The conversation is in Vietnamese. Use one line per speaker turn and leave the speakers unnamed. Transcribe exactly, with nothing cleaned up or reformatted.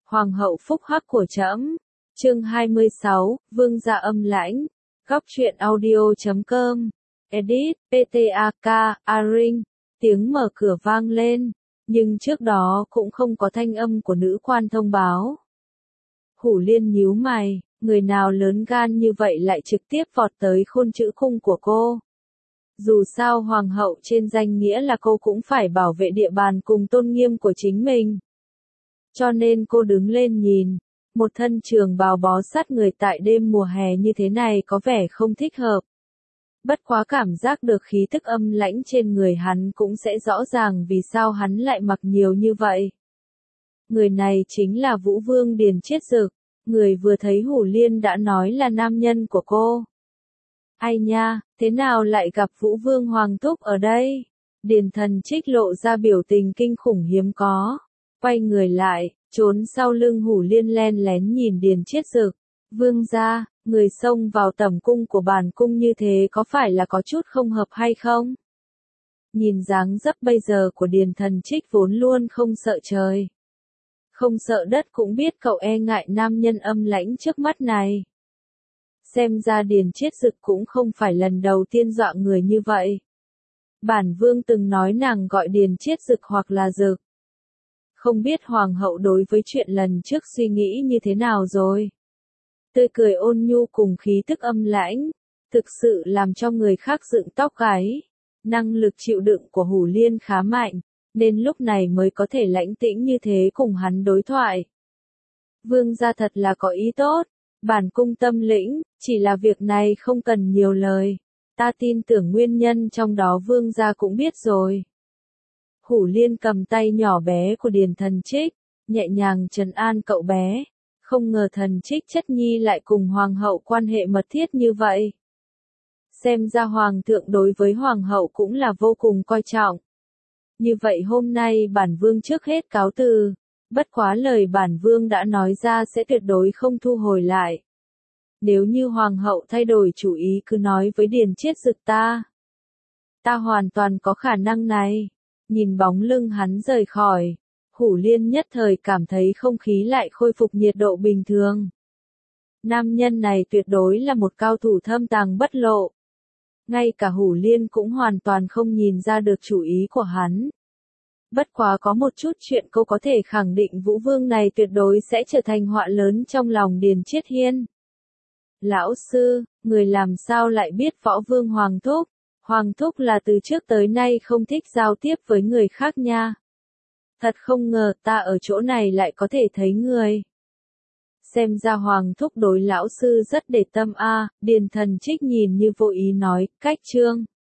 Hoàng hậu phúc hắc của trẫm. Chương hai mươi sáu, Vương gia âm lãnh. Góc truyện audio chấm com. Edit, pê tê a ca, Aring. Tiếng mở cửa vang lên, nhưng trước đó cũng không có thanh âm của nữ quan thông báo. Hủ Liên nhíu mày, người nào lớn gan như vậy lại trực tiếp vọt tới khôn chữ khung của cô. Dù sao hoàng hậu trên danh nghĩa là cô cũng phải bảo vệ địa bàn cùng tôn nghiêm của chính mình. Cho nên cô đứng lên nhìn, một thân trường bào bó sát người tại đêm mùa hè như thế này có vẻ không thích hợp. Bất quá cảm giác được khí tức âm lãnh trên người hắn cũng sẽ rõ ràng vì sao hắn lại mặc nhiều như vậy. Người này chính là Vũ Vương Điền Chiết Dực, người vừa thấy Hủ Liên đã nói là nam nhân của cô. Ai nha, thế nào lại gặp Vũ Vương Hoàng Thúc ở đây? Điền Thần Trích lộ ra biểu tình kinh khủng hiếm có. Quay người lại, trốn sau lưng Hủ Liên len lén nhìn Điền Chiết Dực. Vương gia, người xông vào tẩm cung của bản cung như thế có phải là có chút không hợp hay không? Nhìn dáng dấp bây giờ của Điền Thần Trích vốn luôn không sợ trời. Không sợ đất cũng biết cậu e ngại nam nhân âm lãnh trước mắt này. Xem ra Điền Chiết Dực cũng không phải lần đầu tiên dọa người như vậy. Bản vương từng nói nàng gọi Điền Chiết Dực hoặc là Dực. Không biết hoàng hậu đối với chuyện lần trước suy nghĩ như thế nào rồi. Tươi cười ôn nhu cùng khí tức âm lãnh, thực sự làm cho người khác dựng tóc gáy. Năng lực chịu đựng của Hủ Liên khá mạnh, nên lúc này mới có thể lãnh tĩnh như thế cùng hắn đối thoại. Vương gia thật là có ý tốt, bản cung tâm lĩnh, chỉ là việc này không cần nhiều lời. Ta tin tưởng nguyên nhân trong đó vương gia cũng biết rồi. Hủ Liên cầm tay nhỏ bé của Điền Thần Trích, nhẹ nhàng trấn an cậu bé. Không ngờ Thần Trích chất nhi lại cùng hoàng hậu quan hệ mật thiết như vậy. Xem ra hoàng thượng đối với hoàng hậu cũng là vô cùng coi trọng. Như vậy hôm nay bản vương trước hết cáo từ. Bất quá lời bản vương đã nói ra sẽ tuyệt đối không thu hồi lại. Nếu như hoàng hậu thay đổi chủ ý cứ nói với Điền Chiết Dực ta. Ta hoàn toàn có khả năng này. Nhìn bóng lưng hắn rời khỏi. Hủ Liên nhất thời cảm thấy không khí lại khôi phục nhiệt độ bình thường. Nam nhân này tuyệt đối là một cao thủ thâm tàng bất lộ. Ngay cả Hủ Liên cũng hoàn toàn không nhìn ra được chủ ý của hắn. Bất quá có một chút chuyện cô có thể khẳng định Vũ Vương này tuyệt đối sẽ trở thành họa lớn trong lòng Điền Chiết Hiên. Lão sư, người làm sao lại biết Võ Vương Hoàng Thúc? Hoàng Thúc là từ trước tới nay không thích giao tiếp với người khác nha. Thật không ngờ ta ở chỗ này lại có thể thấy người. Xem ra Hoàng Thúc đối lão sư rất để tâm a. Điền Thần Trích nhìn như vô ý nói, cách chương.